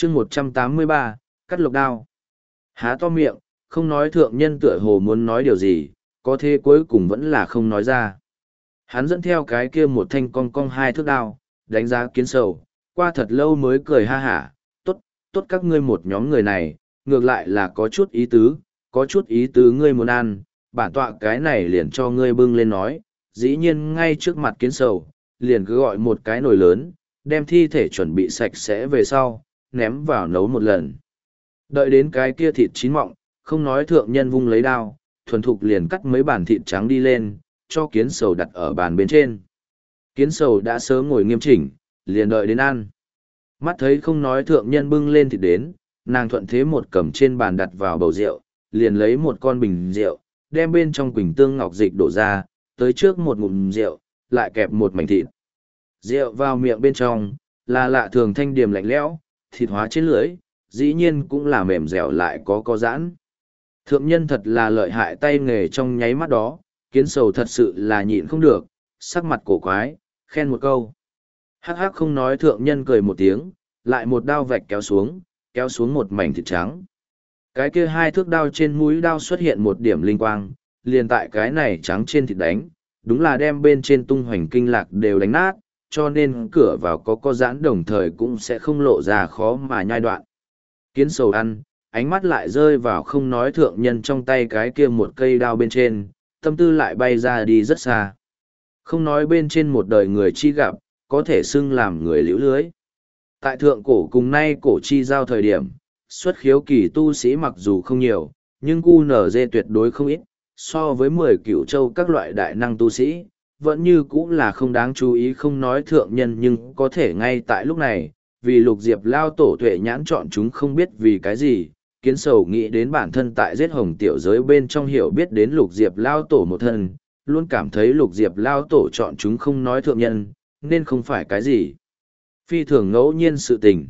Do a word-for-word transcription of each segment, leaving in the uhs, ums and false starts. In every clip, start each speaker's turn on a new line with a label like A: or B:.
A: chương một trăm tám mươi ba, cắt lộc đao. Há to miệng, không nói thượng nhân tựa hồ muốn nói điều gì, có thế cuối cùng vẫn là không nói ra. Hắn dẫn theo cái kia một thanh cong cong hai thước đao, đánh giá kiến sầu, qua thật lâu mới cười ha hả, tốt, tốt các ngươi một nhóm người này, ngược lại là có chút ý tứ, có chút ý tứ ngươi muốn ăn, bản tọa cái này liền cho ngươi bưng lên nói, dĩ nhiên ngay trước mặt kiến sầu, liền cứ gọi một cái nồi lớn, đem thi thể chuẩn bị sạch sẽ về sau, ném vào nấu một lần. Đợi đến cái kia thịt chín mọng, không nói thượng nhân vung lấy đao, thuần thục liền cắt mấy bản thịt trắng đi lên, cho kiến sầu đặt ở bàn bên trên. Kiến sầu đã sớm ngồi nghiêm chỉnh, liền đợi đến ăn. Mắt thấy không nói thượng nhân bưng lên thịt đến, nàng thuận thế một cầm trên bàn đặt vào bầu rượu, liền lấy một con bình rượu, đem bên trong quỳnh tương ngọc dịch đổ ra, tới trước một ngụm rượu, lại kẹp một mảnh thịt. Rượu vào miệng bên trong, là lạ thường thanh điềm lạnh lẽo, thịt hóa trên lưỡi, dĩ nhiên cũng là mềm dẻo lại có có giãn. Thượng nhân thật là lợi hại tay nghề trong nháy mắt đó, kiến sầu thật sự là nhịn không được, sắc mặt cổ quái, khen một câu. Hắc hắc không nói thượng nhân cười một tiếng, lại một đao vạch kéo xuống, kéo xuống một mảnh thịt trắng. Cái kia hai thước đao trên mũi đao xuất hiện một điểm linh quang, liền tại cái này trắng trên thịt đánh, đúng là đem bên trên tung hoành kinh lạc đều đánh nát, cho nên cửa vào có có giãn đồng thời cũng sẽ không lộ ra khó mà nhai đoạn. Kiến sầu ăn, ánh mắt lại rơi vào không nói thượng nhân trong tay cái kia một cây đao bên trên, tâm tư lại bay ra đi rất xa. Không nói bên trên một đời người chi gặp, có thể xưng làm người liễu lưới. Tại thượng cổ cùng nay cổ chi giao thời điểm, xuất khiếu kỳ tu sĩ mặc dù không nhiều, nhưng cu nở dê tuyệt đối không ít, so với mười cửu châu các loại đại năng tu sĩ, vẫn như cũng là không đáng chú ý không nói thượng nhân nhưng có thể ngay tại lúc này, vì lục diệp lao tổ tuệ nhãn chọn chúng không biết vì cái gì, kiến sầu nghĩ đến bản thân tại giết hồng tiểu giới bên trong hiểu biết đến lục diệp lao tổ một thân, luôn cảm thấy lục diệp lao tổ chọn chúng không nói thượng nhân, nên không phải cái gì. Phi thường ngẫu nhiên sự tình.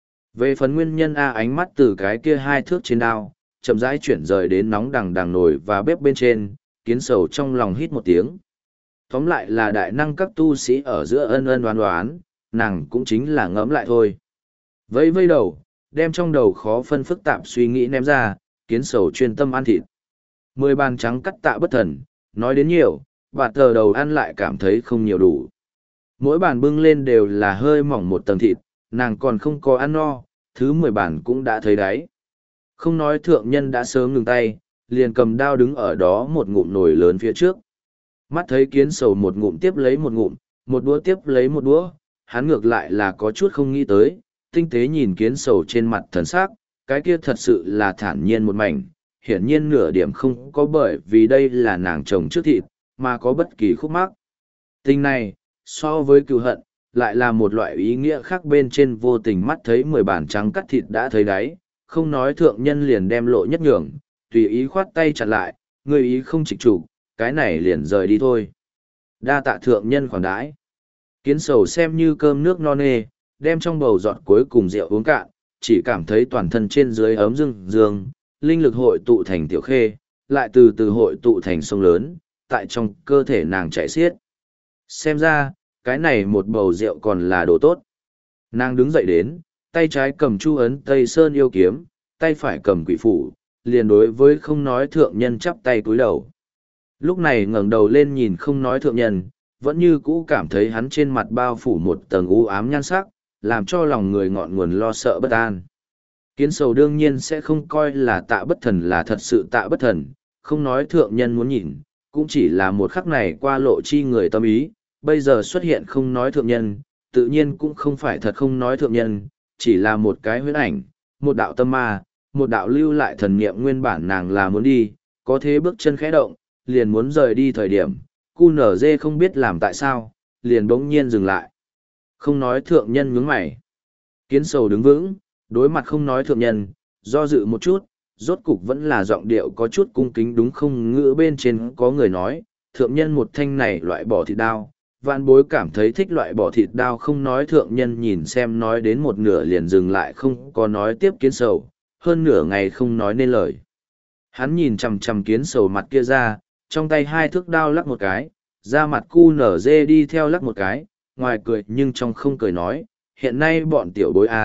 A: Về phần nguyên nhân A ánh mắt từ cái kia hai thước trên đao, chậm rãi chuyển rời đến nóng đằng đằng nồi và bếp bên trên, kiến sầu trong lòng hít một tiếng. Tóm lại là đại năng các tu sĩ ở giữa ân ân đoán đoán, nàng cũng chính là ngẫm lại thôi. Vẫy vây đầu, đem trong đầu khó phân phức tạp suy nghĩ ném ra, kiến sầu chuyên tâm ăn thịt. Mười bàn trắng cắt tạ bất thần, nói đến nhiều, bà tờ đầu ăn lại cảm thấy không nhiều đủ. Mỗi bàn bưng lên đều là hơi mỏng một tầng thịt, nàng còn không có ăn no, thứ mười bàn cũng đã thấy đáy. Không nói thượng nhân đã sớm ngừng tay, liền cầm đao đứng ở đó một ngụm nồi lớn phía trước. Mắt thấy kiến sầu một ngụm tiếp lấy một ngụm, một đũa tiếp lấy một đũa, hắn ngược lại là có chút không nghĩ tới, tinh tế nhìn kiến sầu trên mặt thần sắc, cái kia thật sự là thản nhiên một mảnh, hiển nhiên nửa điểm không có bởi vì đây là nàng chồng trước thịt, mà có bất kỳ khúc mắc. Tình này, so với cựu hận, lại là một loại ý nghĩa khác bên trên vô tình mắt thấy mười bản trắng cắt thịt đã thấy đáy, không nói thượng nhân liền đem lộ nhất nhường, tùy ý khoát tay chặt lại, người ý không trịch chủ, cái này liền rời đi thôi. Đa tạ thượng nhân khoản đãi. Kiến sầu xem như cơm nước no nê, đem trong bầu giọt cuối cùng rượu uống cạn, chỉ cảm thấy toàn thân trên dưới ấm dương dương, linh lực hội tụ thành tiểu khê, lại từ từ hội tụ thành sông lớn, tại trong cơ thể nàng chảy xiết. Xem ra, cái này một bầu rượu còn là đồ tốt. Nàng đứng dậy đến, tay trái cầm chu ấn Tây Sơn yêu kiếm, tay phải cầm quỷ phủ, liền đối với không nói thượng nhân chắp tay cúi đầu. Lúc này ngẩng đầu lên nhìn không nói thượng nhân, vẫn như cũ cảm thấy hắn trên mặt bao phủ một tầng u ám nhan sắc, làm cho lòng người ngọn nguồn lo sợ bất an. Kiến sầu đương nhiên sẽ không coi là tạ bất thần là thật sự tạ bất thần, không nói thượng nhân muốn nhìn, cũng chỉ là một khắc này qua lộ chi người tâm ý, bây giờ xuất hiện không nói thượng nhân, tự nhiên cũng không phải thật không nói thượng nhân, chỉ là một cái huyễn ảnh, một đạo tâm ma, một đạo lưu lại thần niệm nguyên bản nàng là muốn đi, có thế bước chân khẽ động, liền muốn rời đi thời điểm, cu nở dê không biết làm tại sao, liền bỗng nhiên dừng lại. Không nói thượng nhân nhướng mày. Kiến sầu đứng vững, đối mặt không nói thượng nhân, do dự một chút, rốt cục vẫn là giọng điệu có chút cung kính đúng không ngữ bên trên có người nói, thượng nhân một thanh này loại bỏ thịt đao. Vạn bối cảm thấy thích loại bỏ thịt đao không nói thượng nhân nhìn xem nói đến một nửa liền dừng lại không có nói tiếp kiến sầu, hơn nửa ngày không nói nên lời. Hắn nhìn chằm chằm kiến sầu mặt kia ra, trong tay hai thước đao lắc một cái, ra mặt cu nở dê đi theo lắc một cái, ngoài cười nhưng trong không cười nói, hiện nay bọn tiểu bối A,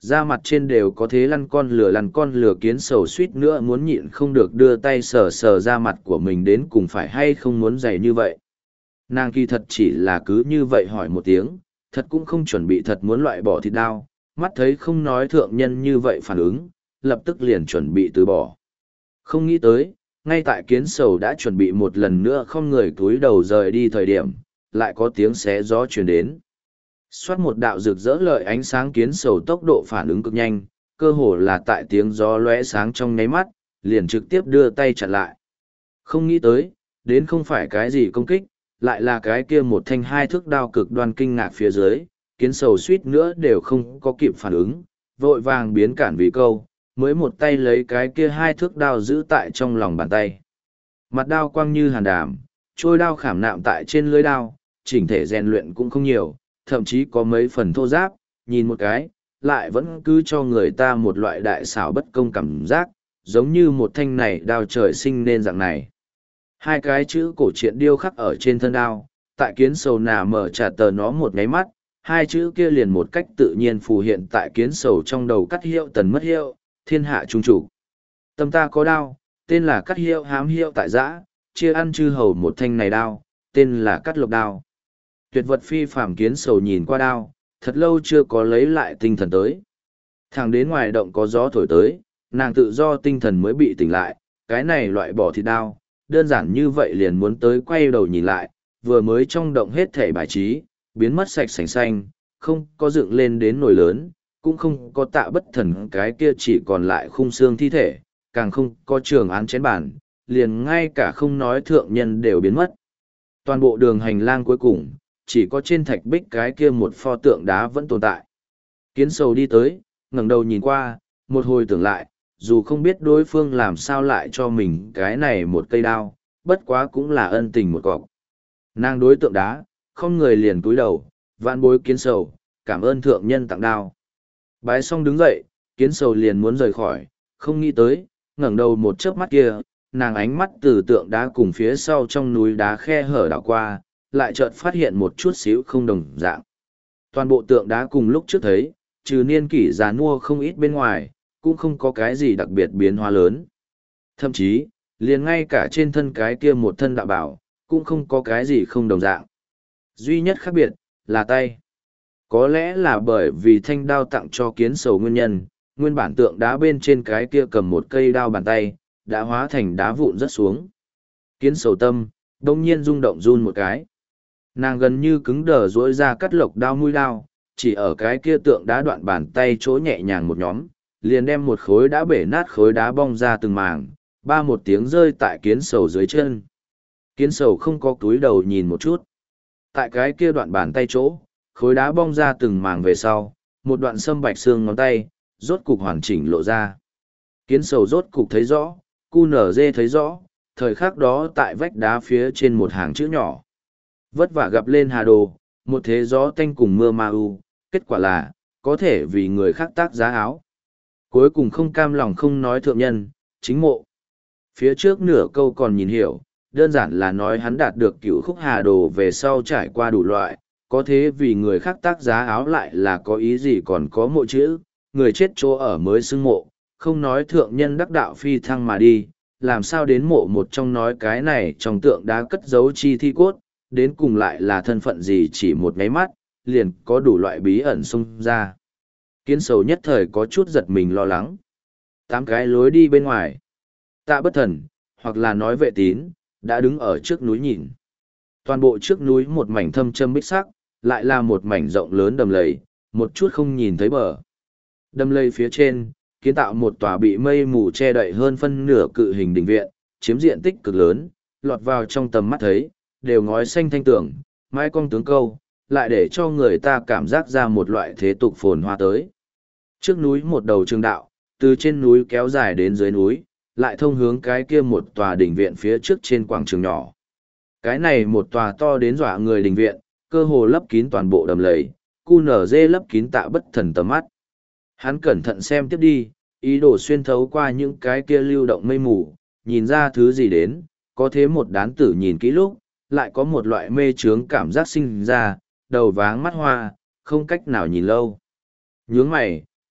A: Da mặt trên đều có thế lăn con lửa lăn con lửa, kiến sầu suýt nữa muốn nhịn không được đưa tay sờ sờ da mặt của mình đến cùng phải hay không muốn dày như vậy. Nàng kỳ thật chỉ là cứ như vậy hỏi một tiếng, thật cũng không chuẩn bị thật muốn loại bỏ thịt đao, mắt thấy không nói thượng nhân như vậy phản ứng, lập tức liền chuẩn bị từ bỏ. Không nghĩ tới, ngay tại kiến sầu đã chuẩn bị một lần nữa không người cúi đầu rời đi thời điểm, lại có tiếng xé gió truyền đến. Xoát một đạo rực rỡ lợi ánh sáng, kiến sầu tốc độ phản ứng cực nhanh, cơ hồ là tại tiếng gió lóe sáng trong nháy mắt, liền trực tiếp đưa tay chặn lại. Không nghĩ tới, đến không phải cái gì công kích, lại là cái kia một thanh hai thước đao cực đoan kinh ngạc phía dưới, kiến sầu suýt nữa đều không có kịp phản ứng, vội vàng biến cản vì câu, mới một tay lấy cái kia hai thước đao giữ tại trong lòng bàn tay. Mặt đao quang như hàn đàm, trôi đao khảm nạm tại trên lưới đao, chỉnh thể rèn luyện cũng không nhiều, thậm chí có mấy phần thô giáp, nhìn một cái, lại vẫn cứ cho người ta một loại đại xảo bất công cảm giác, giống như một thanh này đao trời sinh nên dạng này. Hai cái chữ cổ truyện điêu khắc ở trên thân đao, tại kiến sầu nà mở trả tờ nó một ngáy mắt, hai chữ kia liền một cách tự nhiên phù hiện tại kiến sầu trong đầu: cắt hiệu tần mất hiệu, thiên hạ trung chủ. Tâm ta có đao, tên là cắt hiệu hám hiệu tại giã, chia ăn chư hầu một thanh này đao, tên là cắt lộc đao. Tuyệt vật phi phàm, kiến sầu nhìn qua đao, thật lâu chưa có lấy lại tinh thần tới. Thẳng đến ngoài động có gió thổi tới, nàng tự do tinh thần mới bị tỉnh lại, cái này loại bỏ thịt đao, đơn giản như vậy liền muốn tới quay đầu nhìn lại, vừa mới trong động hết thể bài trí, biến mất sạch sành xanh, không có dựng lên đến nồi lớn, cũng không có tạ bất thần cái kia chỉ còn lại khung xương thi thể, càng không có trường án chén bàn, liền ngay cả không nói thượng nhân đều biến mất. Toàn bộ đường hành lang cuối cùng, chỉ có trên thạch bích cái kia một pho tượng đá vẫn tồn tại. Kiến sầu đi tới, ngẩng đầu nhìn qua, một hồi tưởng lại, dù không biết đối phương làm sao lại cho mình cái này một cây đao, bất quá cũng là ân tình một cọc. Nàng đối tượng đá, không người liền cúi đầu, vạn bối kiến sầu, cảm ơn thượng nhân tặng đao. Bái xong đứng dậy, kiến sầu liền muốn rời khỏi, không nghĩ tới, ngẩng đầu một chớp mắt kia, nàng ánh mắt từ tượng đá cùng phía sau trong núi đá khe hở đảo qua, lại chợt phát hiện một chút xíu không đồng dạng. Toàn bộ tượng đá cùng lúc trước thấy, trừ niên kỷ già nua không ít bên ngoài, cũng không có cái gì đặc biệt biến hóa lớn. Thậm chí, liền ngay cả trên thân cái kia một thân đạo bảo, cũng không có cái gì không đồng dạng. Duy nhất khác biệt, là tay. Có lẽ là bởi vì thanh đao tặng cho kiến sầu nguyên nhân, nguyên bản tượng đá bên trên cái kia cầm một cây đao bàn tay, đã hóa thành đá vụn rớt xuống. Kiến sầu tâm, đông nhiên rung động run một cái. Nàng gần như cứng đờ duỗi ra cắt lộc đao mũi đao, chỉ ở cái kia tượng đá đoạn bàn tay chỗ nhẹ nhàng một nhóm, liền đem một khối đã bể nát khối đá bong ra từng mảng, ba một tiếng rơi tại kiến sầu dưới chân. Kiến sầu không có túi đầu nhìn một chút. Tại cái kia đoạn bàn tay chỗ, khối đá bong ra từng mảng về sau, một đoạn sâm bạch xương ngón tay, rốt cục hoàn chỉnh lộ ra. Kiến sầu rốt cục thấy rõ, cu nở dê thấy rõ, thời khắc đó tại vách đá phía trên một hàng chữ nhỏ. Vất vả gặp lên hà đồ, một thế gió tanh cùng mưa ma u, kết quả là, có thể vì người khác tác giá áo. Cuối cùng không cam lòng không nói thượng nhân, chính mộ. Phía trước nửa câu còn nhìn hiểu, đơn giản là nói hắn đạt được cửu khúc hà đồ về sau trải qua đủ loại, có thế vì người khác tác giá áo lại là có ý gì còn có mộ chữ, người chết chỗ ở mới xưng mộ, không nói thượng nhân đắc đạo phi thăng mà đi, làm sao đến mộ một trong nói cái này trong tượng đá cất giấu chi thi cốt, đến cùng lại là thân phận gì chỉ một ngáy mắt, liền có đủ loại bí ẩn xông ra. Kiến sầu nhất thời có chút giật mình lo lắng. Tám cái lối đi bên ngoài. Tạ bất thần, hoặc là nói vệ tín, đã đứng ở trước núi nhìn. Toàn bộ trước núi một mảnh thâm châm bích sắc, lại là một mảnh rộng lớn đầm lầy, một chút không nhìn thấy bờ. Đầm lầy phía trên, kiến tạo một tòa bị mây mù che đậy hơn phân nửa cự hình đình viện, chiếm diện tích cực lớn, lọt vào trong tầm mắt thấy, đều ngói xanh thanh tường, mái cong tướng câu, lại để cho người ta cảm giác ra một loại thế tục phồn hoa tới. Trước núi một đầu trường đạo, từ trên núi kéo dài đến dưới núi, lại thông hướng cái kia một tòa đình viện phía trước trên quảng trường nhỏ. Cái này một tòa to đến dọa người đình viện, cơ hồ lấp kín toàn bộ đầm lầy, cu nở dê lấp kín Tạ bất thần tầm mắt. Hắn cẩn thận xem tiếp đi, ý đồ xuyên thấu qua những cái kia lưu động mây mù, nhìn ra thứ gì đến, có thế một đán tử nhìn kỹ lúc, lại có một loại mê trướng cảm giác sinh ra, đầu váng mắt hoa, không cách nào nhìn lâu. Nhướng mày,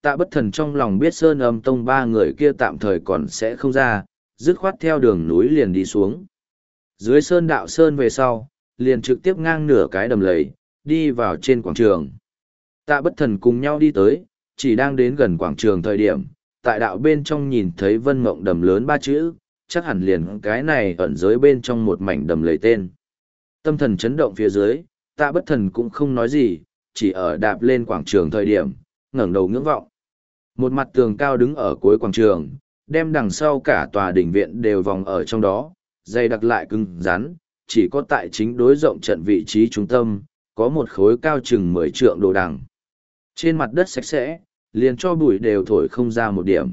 A: Tạ Bất Thần trong lòng biết Sơn Âm Tông ba người kia tạm thời còn sẽ không ra, dứt khoát theo đường núi liền đi xuống. Dưới Sơn Đạo Sơn về sau, liền trực tiếp ngang nửa cái đầm lầy, đi vào trên quảng trường. Tạ Bất Thần cùng nhau đi tới, chỉ đang đến gần quảng trường thời điểm, tại đạo bên trong nhìn thấy Vân Mộng đầm lớn ba chữ, chắc hẳn liền cái này ẩn dưới bên trong một mảnh đầm lầy tên. Tâm thần chấn động phía dưới, Tạ Bất Thần cũng không nói gì, chỉ ở đạp lên quảng trường thời điểm, ngẩng đầu ngưỡng vọng. Một mặt tường cao đứng ở cuối quảng trường, đem đằng sau cả tòa đỉnh viện đều vòng ở trong đó, dày đặc lại cứng rắn, chỉ có tại chính đối rộng trận vị trí trung tâm, có một khối cao chừng mười trượng đồ đằng. Trên mặt đất sạch sẽ, liền cho bụi đều thổi không ra một điểm.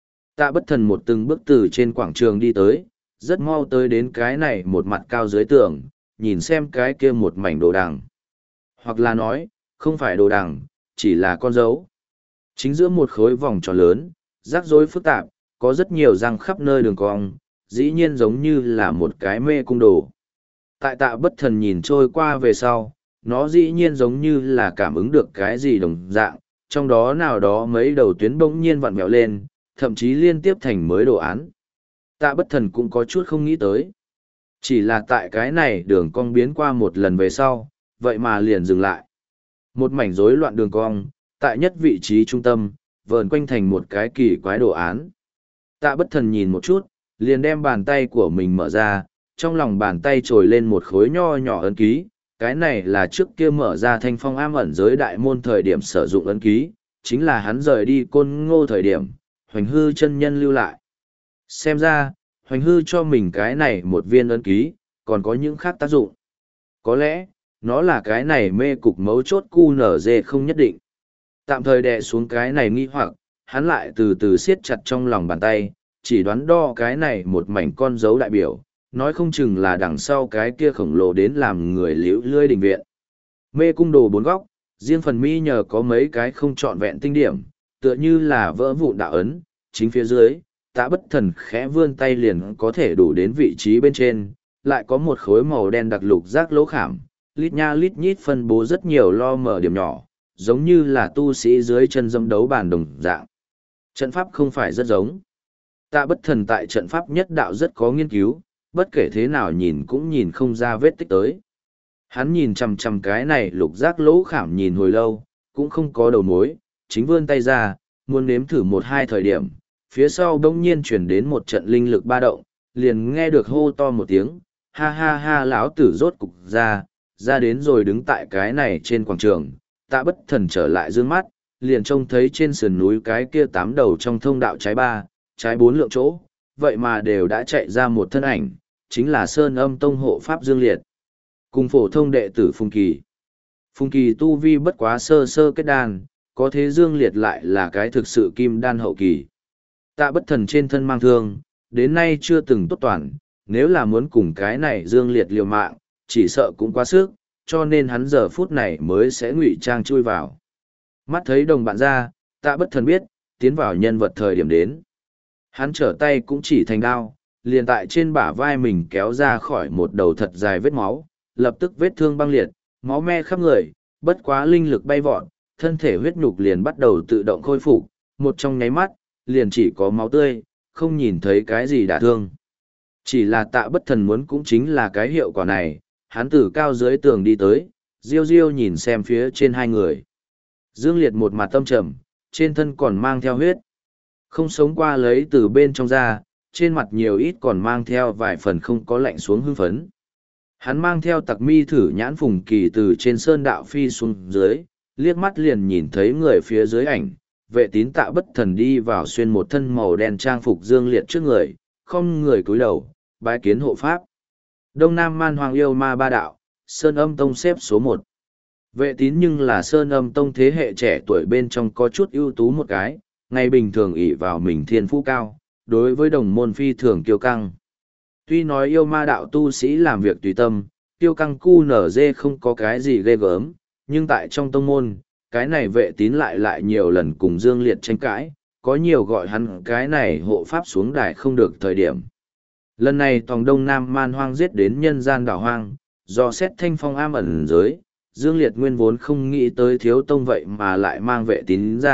A: Tạ Bất Thần một từng bước từ trên quảng trường đi tới, rất mau tới đến cái này một mặt cao dưới tường, nhìn xem cái kia một mảnh đồ đằng. Hoặc là nói, không phải đồ đằng, chỉ là con dấu. Chính giữa một khối vòng tròn lớn, rắc rối phức tạp, có rất nhiều răng khắp nơi đường cong, dĩ nhiên giống như là một cái mê cung đồ. Tại Tạ Bất Thần nhìn trôi qua về sau, nó dĩ nhiên giống như là cảm ứng được cái gì đồng dạng, trong đó nào đó mấy đầu tuyến bỗng nhiên vặn vẹo lên, thậm chí liên tiếp thành mới đồ án. Tạ Bất Thần cũng có chút không nghĩ tới. Chỉ là tại cái này đường cong biến qua một lần về sau, vậy mà liền dừng lại. Một mảnh rối loạn đường cong, tại nhất vị trí trung tâm, vờn quanh thành một cái kỳ quái đồ án. Tạ Bất Thần nhìn một chút, liền đem bàn tay của mình mở ra, trong lòng bàn tay trồi lên một khối nho nhỏ ấn ký. Cái này là trước kia mở ra thanh phong am ẩn giới đại môn thời điểm sử dụng ấn ký, chính là hắn rời đi Côn Ngô thời điểm, Hoành Hư chân nhân lưu lại. Xem ra, Hoành Hư cho mình cái này một viên ấn ký, còn có những khác tác dụng. Có lẽ, nó là cái này mê cục mấu chốt cu nở dê không nhất định. Tạm thời đè xuống cái này nghi hoặc, hắn lại từ từ siết chặt trong lòng bàn tay, chỉ đoán đo cái này một mảnh con dấu đại biểu, nói không chừng là đằng sau cái kia khổng lồ đến làm người liễu lươi đình viện. Mê cung đồ bốn góc, riêng phần mi nhờ có mấy cái không trọn vẹn tinh điểm, tựa như là vỡ vụn đạo ấn, chính phía dưới, Tạ Bất Thần khẽ vươn tay liền có thể đủ đến vị trí bên trên, lại có một khối màu đen đặc lục rác lỗ khảm, lít nha lít nhít phân bố rất nhiều lo mở điểm nhỏ, giống như là tu sĩ dưới chân dâm đấu bàn đồng dạng. Trận pháp không phải rất giống. Tạ Bất Thần tại trận pháp nhất đạo rất có nghiên cứu, bất kể thế nào nhìn cũng nhìn không ra vết tích tới. Hắn nhìn chằm chằm cái này lục giác lỗ khảm nhìn hồi lâu, cũng không có đầu mối, chính vươn tay ra, muốn nếm thử một hai thời điểm, phía sau đông nhiên chuyển đến một trận linh lực ba động, liền nghe được hô to một tiếng, ha ha ha lão tử rốt cục ra, ra đến rồi đứng tại cái này trên quảng trường, Tạ Bất Thần trở lại dương mắt, liền trông thấy trên sườn núi cái kia tám đầu trong thông đạo trái ba, trái bốn lượng chỗ, vậy mà đều đã chạy ra một thân ảnh, chính là Sơn Âm Tông hộ pháp Dương Liệt. Cùng phổ thông đệ tử Phùng Kỳ. Phùng Kỳ tu vi bất quá sơ sơ kết đan, có thế Dương Liệt lại là cái thực sự kim đan hậu kỳ. Tạ Bất Thần trên thân mang thương, đến nay chưa từng tốt toàn, nếu là muốn cùng cái này Dương Liệt liều mạng, chỉ sợ cũng quá sức, cho nên hắn giờ phút này mới sẽ ngụy trang chui vào. Mắt thấy đồng bạn ra, Tạ Bất Thần biết, tiến vào nhân vật thời điểm đến. Hắn trở tay cũng chỉ thành đao, liền tại trên bả vai mình kéo ra khỏi một đầu thật dài vết máu, lập tức vết thương băng liệt, máu me khắp người, bất quá linh lực bay vọt, thân thể huyết nhục liền bắt đầu tự động khôi phục, một trong nháy mắt, liền chỉ có máu tươi, không nhìn thấy cái gì đả thương. Chỉ là Tạ Bất Thần muốn cũng chính là cái hiệu quả này, hắn từ cao dưới tường đi tới, riêu riêu nhìn xem phía trên hai người. Dương Liệt một mặt tâm trầm, trên thân còn mang theo huyết. Không sống qua lấy từ bên trong ra, trên mặt nhiều ít còn mang theo vài phần không có lạnh xuống hưng phấn. Hắn mang theo tặc mi thử nhãn Phùng Kỳ từ trên sơn đạo phi xuống dưới, liếc mắt liền nhìn thấy người phía dưới ảnh, vệ tín Tạ Bất Thần đi vào xuyên một thân màu đen trang phục Dương Liệt trước người, không người cúi đầu, bái kiến hộ pháp. Đông Nam Man Hoàng yêu ma ba đạo, Sơn Âm Tông xếp số một. Vệ tín nhưng là Sơn Âm Tông thế hệ trẻ tuổi bên trong có chút ưu tú một cái, ngày bình thường ỷ vào mình thiên phú cao, đối với đồng môn phi thường kiêu căng. Tuy nói yêu ma đạo tu sĩ làm việc tùy tâm, kiêu căng cu nở dê không có cái gì ghê gớm, nhưng tại trong tông môn, cái này vệ tín lại lại nhiều lần cùng Dương Liệt tranh cãi, có nhiều gọi hắn cái này hộ pháp xuống đài không được thời điểm. Lần này tòng Đông Nam Man Hoang giết đến nhân gian đảo hoang, do xét thanh phong am ẩn giới, Dương Liệt nguyên vốn không nghĩ tới thiếu tông vậy mà lại mang vệ tín ra,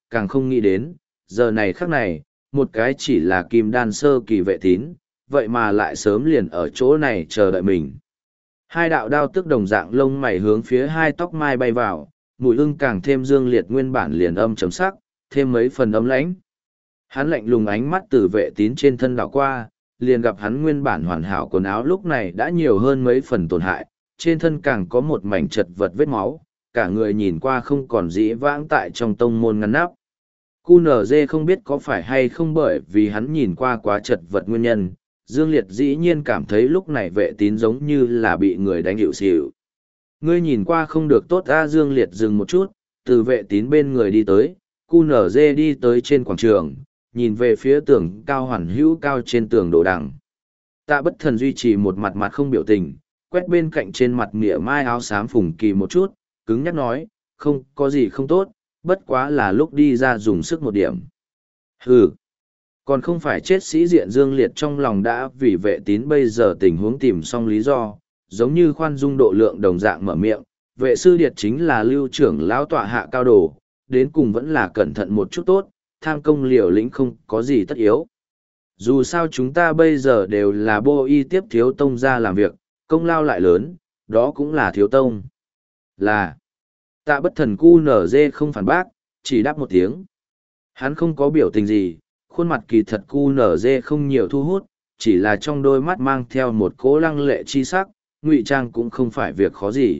A: càng không nghĩ đến, giờ này khắc này, một cái chỉ là kim đan sơ kỳ vệ tín, vậy mà lại sớm liền ở chỗ này chờ đợi mình. Hai đạo đao tức đồng dạng lông mày hướng phía hai tóc mai bay vào, mùi ưng càng thêm dương liệt nguyên bản liền âm chấm sắc, thêm mấy phần ấm lãnh. Hắn lạnh lùng ánh mắt từ vệ tín trên thân đảo qua, liền gặp hắn nguyên bản hoàn hảo quần áo lúc này đã nhiều hơn mấy phần tổn hại, trên thân càng có một mảnh chật vật vết máu, cả người nhìn qua không còn dĩ vãng tại trong tông môn ngăn nắp. Cu nở dê không biết có phải hay không bởi vì hắn nhìn qua quá chật vật nguyên nhân, Dương Liệt dĩ nhiên cảm thấy lúc này vệ tín giống như là bị người đánh hiệu xỉu. Ngươi nhìn qua không được tốt a. Dương Liệt dừng một chút, từ vệ tín bên người đi tới, Cu nở dê đi tới trên quảng trường, nhìn về phía tường cao hoàn hữu cao trên tường đồ đằng. Tạ Bất Thần duy trì một mặt mặt không biểu tình, quét bên cạnh trên mặt mỉa mai áo xám Phùng Kỳ một chút, cứng nhắc nói, không có gì không tốt, bất quá là lúc đi ra dùng sức một điểm. Hừ, còn không phải chết sĩ diện. Dương Liệt trong lòng đã vì vệ tín bây giờ tình huống tìm xong lý do, giống như khoan dung độ lượng đồng dạng mở miệng, vệ sư điệt chính là lưu trưởng lão tọa hạ cao đồ, đến cùng vẫn là cẩn thận một chút tốt, tham công liều lĩnh không có gì tất yếu. Dù sao chúng ta bây giờ đều là bô y tiếp thiếu tông ra làm việc, công lao lại lớn, đó cũng là thiếu tông. Là, Tạ Bất Thần cu nở dê không phản bác, chỉ đáp một tiếng. Hắn không có biểu tình gì, khuôn mặt kỳ thật cu nở dê không nhiều thu hút, chỉ là trong đôi mắt mang theo một cỗ lăng lệ chi sắc, ngụy trang cũng không phải việc khó gì.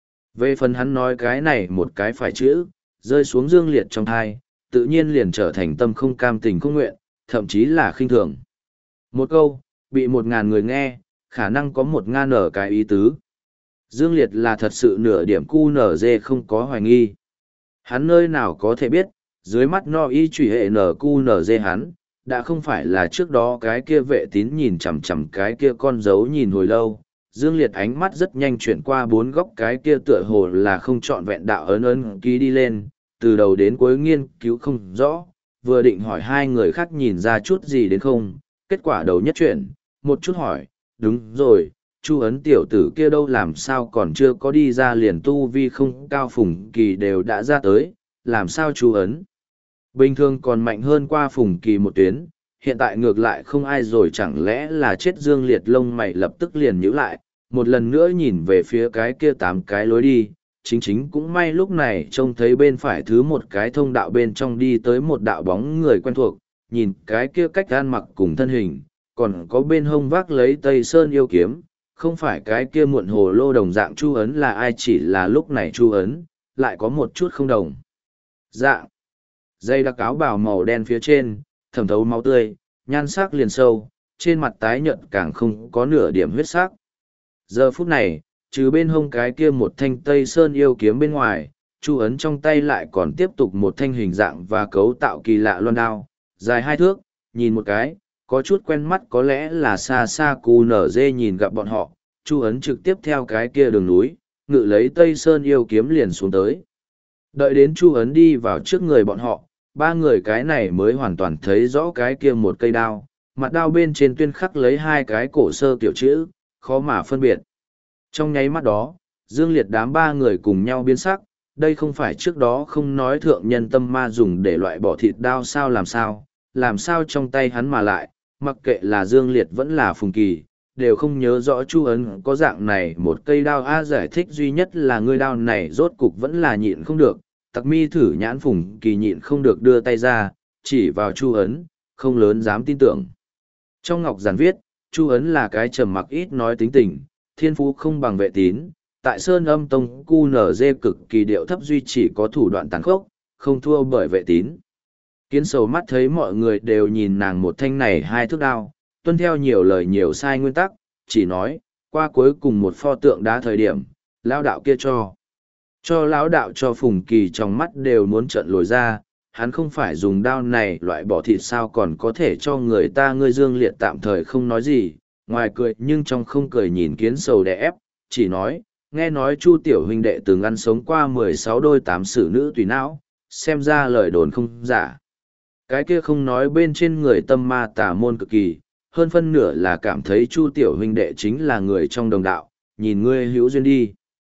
A: Về phần hắn nói cái này một cái phải chữ, rơi xuống Dương Liệt trong thai, tự nhiên liền trở thành tâm không cam tình không nguyện, thậm chí là khinh thường. Một câu, bị một ngàn người nghe, khả năng có một ngàn nở cái ý tứ. Dương Liệt là thật sự nửa điểm cu nở dê không có hoài nghi. Hắn nơi nào có thể biết, dưới mắt no y trùy hệ nở cu nở dê hắn, đã không phải là trước đó cái kia vệ tín nhìn chằm chằm cái kia con dấu nhìn hồi lâu. Dương Liệt ánh mắt rất nhanh chuyển qua bốn góc cái kia tựa hồ là không trọn vẹn đạo ấn ấn ký đi lên, từ đầu đến cuối nghiên cứu không rõ, vừa định hỏi hai người khác nhìn ra chút gì đến không, kết quả đầu nhất chuyển, một chút hỏi, đúng rồi, Chu ấn tiểu tử kia đâu làm sao còn chưa có đi ra liền tu vi không cao Phùng Kỳ đều đã ra tới, làm sao Chu ấn? Bình thường còn mạnh hơn qua Phùng Kỳ một tuyến, hiện tại ngược lại không ai rồi chẳng lẽ là chết. Dương Liệt lông mày lập tức liền nhíu lại, một lần nữa nhìn về phía cái kia tám cái lối đi, chính chính cũng may lúc này trông thấy bên phải thứ một cái thông đạo bên trong đi tới một đạo bóng người quen thuộc, nhìn cái kia cách ăn mặc cùng thân hình, còn có bên hông vác lấy Tây Sơn yêu kiếm, không phải cái kia muộn hồ lô đồng dạng Chu ấn là ai, chỉ là lúc này Chu ấn lại có một chút không đồng dạng. Dây đặc áo bào màu đen phía trên, thẩm thấu máu tươi, nhan sắc liền sâu, trên mặt tái nhợt càng không có nửa điểm huyết sắc. Giờ phút này, trừ bên hông cái kia một thanh Tây Sơn yêu kiếm bên ngoài, Chu ấn trong tay lại còn tiếp tục một thanh hình dạng và cấu tạo kỳ lạ loan đao, dài hai thước, nhìn một cái, có chút quen mắt, có lẽ là xa xa cu nở dê nhìn gặp bọn họ, Chu ấn trực tiếp theo cái kia đường núi, ngự lấy Tây Sơn yêu kiếm liền xuống tới. Đợi đến Chu ấn đi vào trước người bọn họ, ba người cái này mới hoàn toàn thấy rõ cái kia một cây đao, mặt đao bên trên tuyên khắc lấy hai cái cổ sơ kiểu chữ, khó mà phân biệt. Trong nháy mắt đó, Dương Liệt đám ba người cùng nhau biến sắc, đây không phải trước đó không nói thượng nhân tâm ma dùng để loại bỏ thịt đao sao, làm sao, làm sao trong tay hắn mà lại, mặc kệ là Dương Liệt vẫn là Phùng Kỳ, đều không nhớ rõ Chu ấn có dạng này một cây đao. A giải thích duy nhất là ngươi đao này rốt cục vẫn là nhịn không được, tặc mi thử nhãn Phùng Kỳ nhịn không được đưa tay ra, chỉ vào Chu ấn, không lớn dám tin tưởng. Trong ngọc giản viết, Chu ấn là cái trầm mặc ít nói tính tình, thiên phú không bằng vệ tín, tại Sơn Âm Tông cu nở dê cực kỳ điệu thấp, duy chỉ có thủ đoạn tàn khốc, không thua bởi vệ tín. Kiến sầu mắt thấy mọi người đều nhìn nàng một thanh này hai thước đao, tuân theo nhiều lời nhiều sai nguyên tắc, chỉ nói, qua cuối cùng một pho tượng đá thời điểm, lão đạo kia cho. Cho lão đạo cho Phùng Kỳ trong mắt đều muốn trợn lồi ra, hắn không phải dùng đao này loại bỏ thịt sao còn có thể cho người ta. Ngươi Dương Liệt tạm thời không nói gì, ngoài cười nhưng trong không cười nhìn kiến sầu đè ép, chỉ nói, nghe nói Chu tiểu huynh đệ từng ăn sống qua mười sáu đôi tám sử nữ tùy não, xem ra lời đồn không giả. Cái kia không nói bên trên người tâm ma tà môn cực kỳ, hơn phân nửa là cảm thấy Chu tiểu huynh đệ chính là người trong đồng đạo, nhìn ngươi hữu duyên đi.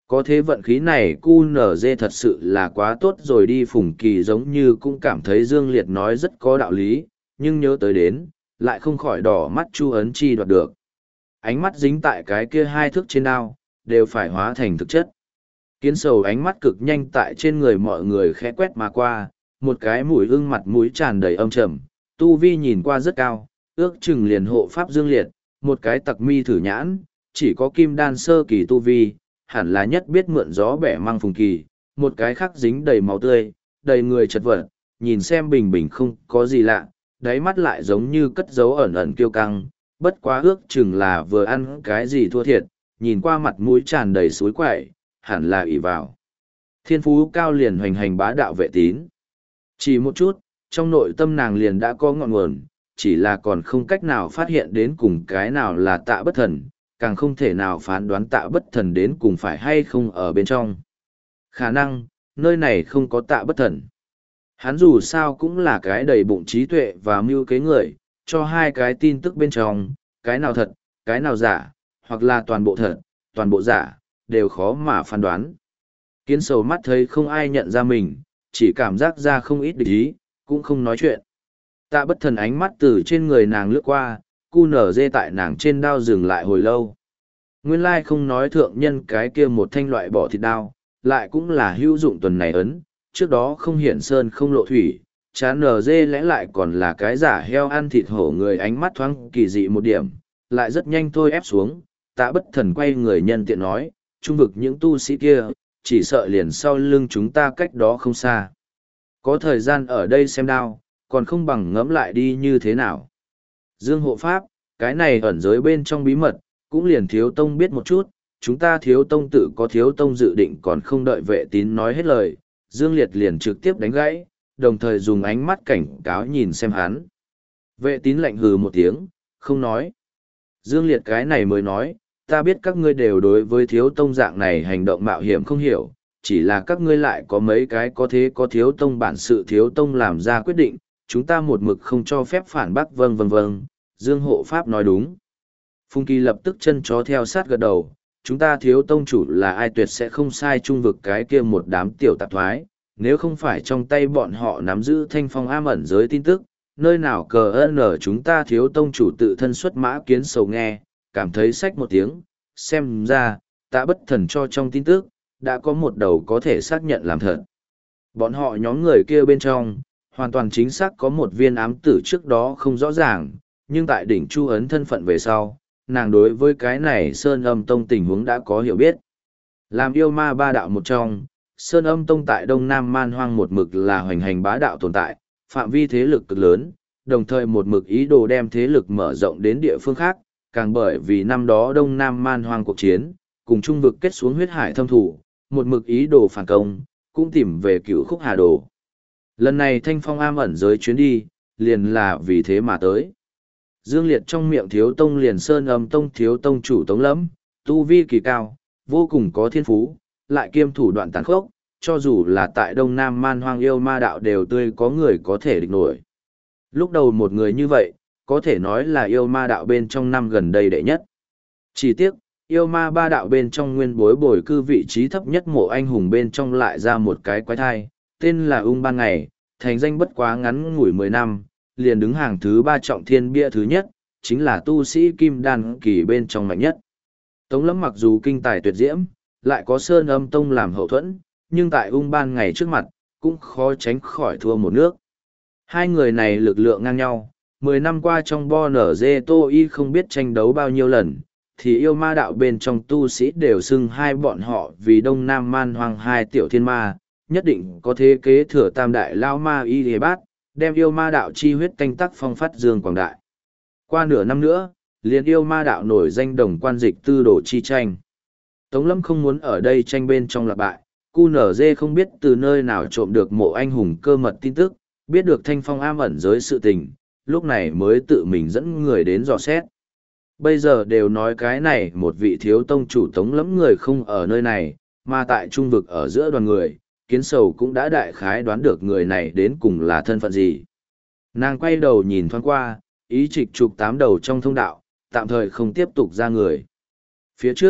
A: Có thế vận khí này cu nở dê thật sự là quá tốt rồi đi. Phùng Kỳ giống như cũng cảm thấy Dương Liệt nói rất có đạo lý, nhưng nhớ tới đến, lại không khỏi đỏ mắt Chu Ấn Chi đoạt được. Ánh mắt dính tại cái kia hai thước trên đao, đều phải hóa thành thực chất. Kiến sầu ánh mắt cực nhanh tại trên người mọi người khẽ quét mà qua, một cái mũi ưng mặt mũi tràn đầy âm trầm, tu vi nhìn qua rất cao, ước chừng liền hộ pháp Dương Liệt, một cái tặc mi thử nhãn, chỉ có kim đan sơ kỳ tu vi, hẳn là nhất biết mượn gió bẻ mang Phùng Kỳ, một cái khác dính đầy máu tươi, đầy người chật vật, nhìn xem bình bình không có gì lạ, đáy mắt lại giống như cất dấu ẩn ẩn kiêu căng, bất quá ước chừng là vừa ăn cái gì thua thiệt, nhìn qua mặt mũi tràn đầy suối quậy, hẳn là ỷ vào. Thiên phú cao liền hoành hành bá đạo vệ tín. Chỉ một chút, trong nội tâm nàng liền đã có ngọn nguồn, chỉ là còn không cách nào phát hiện đến cùng cái nào là Tạ Bất Thần, càng không thể nào phán đoán Tạ Bất Thần đến cùng phải hay không ở bên trong. Khả năng, nơi này không có Tạ Bất Thần. Hắn dù sao cũng là cái đầy bụng trí tuệ và mưu kế người, cho hai cái tin tức bên trong, cái nào thật, cái nào giả, hoặc là toàn bộ thật, toàn bộ giả, đều khó mà phán đoán. Kiến sầu mắt thấy không ai nhận ra mình, chỉ cảm giác ra không ít địch ý, cũng không nói chuyện. Tạ Bất Thần ánh mắt từ trên người nàng lướt qua, cu nở dê tại nàng trên đao dừng lại hồi lâu. Nguyên lai không nói thượng nhân cái kia một thanh loại bỏ thịt đao, lại cũng là hữu dụng tuần này ấn, trước đó không hiển sơn không lộ thủy, chán nở dê lẽ lại còn là cái giả heo ăn thịt hổ người. Ánh mắt thoáng kỳ dị một điểm, lại rất nhanh thôi ép xuống. Tạ Bất Thần quay người nhân tiện nói, trung vực những tu sĩ kia, chỉ sợ liền sau lưng chúng ta cách đó không xa. Có thời gian ở đây xem đao, còn không bằng ngẫm lại đi như thế nào. Dương hộ pháp, cái này ẩn giới bên trong bí mật, cũng liền thiếu tông biết một chút, chúng ta thiếu tông tự có thiếu tông dự định, còn không đợi vệ tín nói hết lời. Dương Liệt liền trực tiếp đánh gãy, đồng thời dùng ánh mắt cảnh cáo nhìn xem hắn. Vệ tín lạnh hừ một tiếng, không nói. Dương Liệt cái này mới nói, ta biết các ngươi đều đối với thiếu tông dạng này hành động mạo hiểm không hiểu, chỉ là các ngươi lại có mấy cái có thế có thiếu tông bản sự thiếu tông làm ra quyết định, chúng ta một mực không cho phép phản bác. Vâng vâng vâng, Dương hộ pháp nói đúng. Phùng Kỳ lập tức chân chó theo sát gật đầu, chúng ta thiếu tông chủ là ai tuyệt sẽ không sai trung vực cái kia một đám tiểu tạp thoái, nếu không phải trong tay bọn họ nắm giữ thanh phong am ẩn giới tin tức, nơi nào cờ ơn ở chúng ta thiếu tông chủ tự thân xuất mã. Kiến sầu nghe, cảm thấy xách một tiếng, xem ra, Tạ Bất Thần cho trong tin tức, đã có một đầu có thể xác nhận làm thật. Bọn họ nhóm người kia bên trong, hoàn toàn chính xác có một viên ám tử trước đó không rõ ràng, nhưng tại đỉnh Chu Ấn thân phận về sau, nàng đối với cái này Sơn Âm Tông tình huống đã có hiểu biết. Làm yêu ma ba đạo một trong, Sơn Âm Tông tại Đông Nam Man Hoang một mực là hoành hành bá đạo tồn tại, phạm vi thế lực cực lớn, đồng thời một mực ý đồ đem thế lực mở rộng đến địa phương khác, càng bởi vì năm đó Đông Nam Man Hoang cuộc chiến, cùng trung vực kết xuống huyết hải thâm thủ, một mực ý đồ phản công, cũng tìm về Cửu Khúc Hà Đồ. Lần này Thanh Phong am ẩn giới chuyến đi, liền là vì thế mà tới. Dương Liệt trong miệng thiếu tông liền Sơn Âm Tông thiếu tông chủ Tống Lẫm, tu vi kỳ cao, vô cùng có thiên phú, lại kiêm thủ đoạn tàn khốc, cho dù là tại Đông Nam Man Hoang yêu ma đạo đều tươi có người có thể địch nổi. Lúc đầu một người như vậy, có thể nói là yêu ma đạo bên trong năm gần đây đệ nhất. Chỉ tiếc, yêu ma ba đạo bên trong nguyên bối bồi cư vị trí thấp nhất mộ anh hùng bên trong lại ra một cái quái thai, tên là Ung Ban Ngày, thành danh bất quá ngắn ngủi mười năm, liền đứng hàng thứ ba trọng thiên bia thứ nhất, chính là tu sĩ kim đan kỳ bên trong mạnh nhất. Tống Lẫm mặc dù kinh tài tuyệt diễm, lại có Sơn Âm Tông làm hậu thuẫn, nhưng tại Ung Ban Ngày trước mặt, cũng khó tránh khỏi thua một nước. Hai người này lực lượng ngang nhau, mười năm qua trong bo nở dê tô y không biết tranh đấu bao nhiêu lần, thì yêu ma đạo bên trong tu sĩ đều xưng hai bọn họ vì Đông Nam Man Hoang hai tiểu thiên ma, nhất định có thế kế thừa tam đại lao ma y hề bát, đem yêu ma đạo chi huyết canh tắc phong phát dương quảng đại. Qua nửa năm nữa, liền yêu ma đạo nổi danh đồng quan dịch tư đồ chi tranh. Tống Lâm không muốn ở đây tranh bên trong lạc bại, cu nở dê không biết từ nơi nào trộm được mộ anh hùng cơ mật tin tức, biết được Thanh Phong am ẩn giới sự tình, lúc này mới tự mình dẫn người đến dò xét. Bây giờ đều nói cái này một vị thiếu tông chủ Tống Lẫm người không ở nơi này, mà tại trung vực ở giữa đoàn người, Kiến Sầu cũng đã đại khái đoán được người này đến cùng là thân phận gì. Nàng quay đầu nhìn thoáng qua, ý trịch trục tám đầu trong thông đạo, tạm thời không tiếp tục ra người. Phía trước,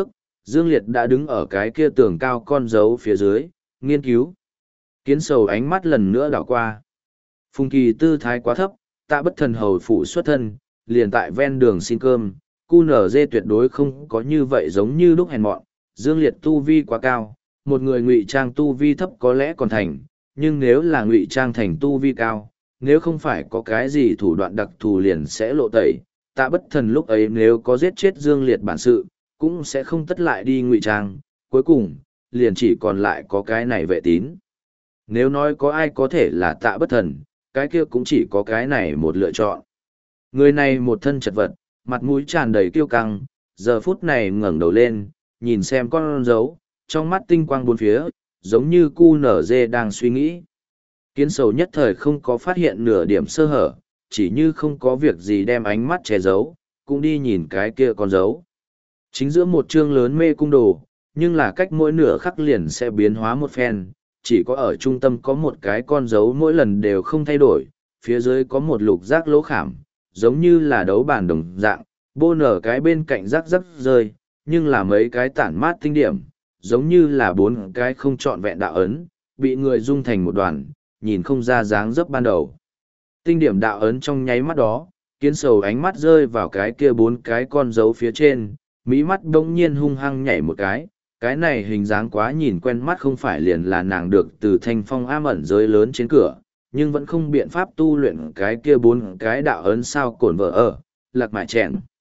A: Dương Liệt đã đứng ở cái kia tường cao con dấu phía dưới, nghiên cứu. Kiến sầu ánh mắt lần nữa đảo qua. Phùng Kỳ tư thái quá thấp, Tạ Bất Thần hầu phủ xuất thân, liền tại ven đường xin cơm, cu nở dê tuyệt đối không có như vậy giống như lúc hèn mọn. Dương Liệt tu vi quá cao, một người ngụy trang tu vi thấp có lẽ còn thành, nhưng nếu là ngụy trang thành tu vi cao, nếu không phải có cái gì thủ đoạn đặc thù liền sẽ lộ tẩy. Tạ Bất Thần lúc ấy nếu có giết chết Dương Liệt bản sự, cũng sẽ không tất lại đi ngụy trang, cuối cùng, liền chỉ còn lại có cái này vệ tín. Nếu nói có ai có thể là Tạ Bất Thần, cái kia cũng chỉ có cái này một lựa chọn. Người này một thân chật vật, mặt mũi tràn đầy kiêu căng, giờ phút này ngẩng đầu lên, nhìn xem con dấu, trong mắt tinh quang bốn phía, giống như cu nở dê đang suy nghĩ. Kiến sầu nhất thời không có phát hiện nửa điểm sơ hở, chỉ như không có việc gì đem ánh mắt che giấu, cũng đi nhìn cái kia con dấu. Chính giữa một chương lớn mê cung đồ, nhưng là cách mỗi nửa khắc liền sẽ biến hóa một phen, chỉ có ở trung tâm có một cái con dấu mỗi lần đều không thay đổi, phía dưới có một lục giác lỗ khảm, giống như là đấu bản đồng dạng, bô nở cái bên cạnh rắc rắc rơi, nhưng là mấy cái tản mát tinh điểm, giống như là bốn cái không trọn vẹn đạo ấn, bị người dung thành một đoàn, nhìn không ra dáng dấp ban đầu. Tinh điểm đạo ấn trong nháy mắt đó, kiến sầu ánh mắt rơi vào cái kia bốn cái con dấu phía trên, mỹ mắt đông nhiên hung hăng nhảy một cái, cái này hình dáng quá nhìn quen mắt không phải liền là nàng được từ thanh phong ám ẩn giới lớn trên cửa, nhưng vẫn không biện pháp tu luyện cái kia bốn cái đạo ấn sao cổn vợ ở, lạc mại chèn.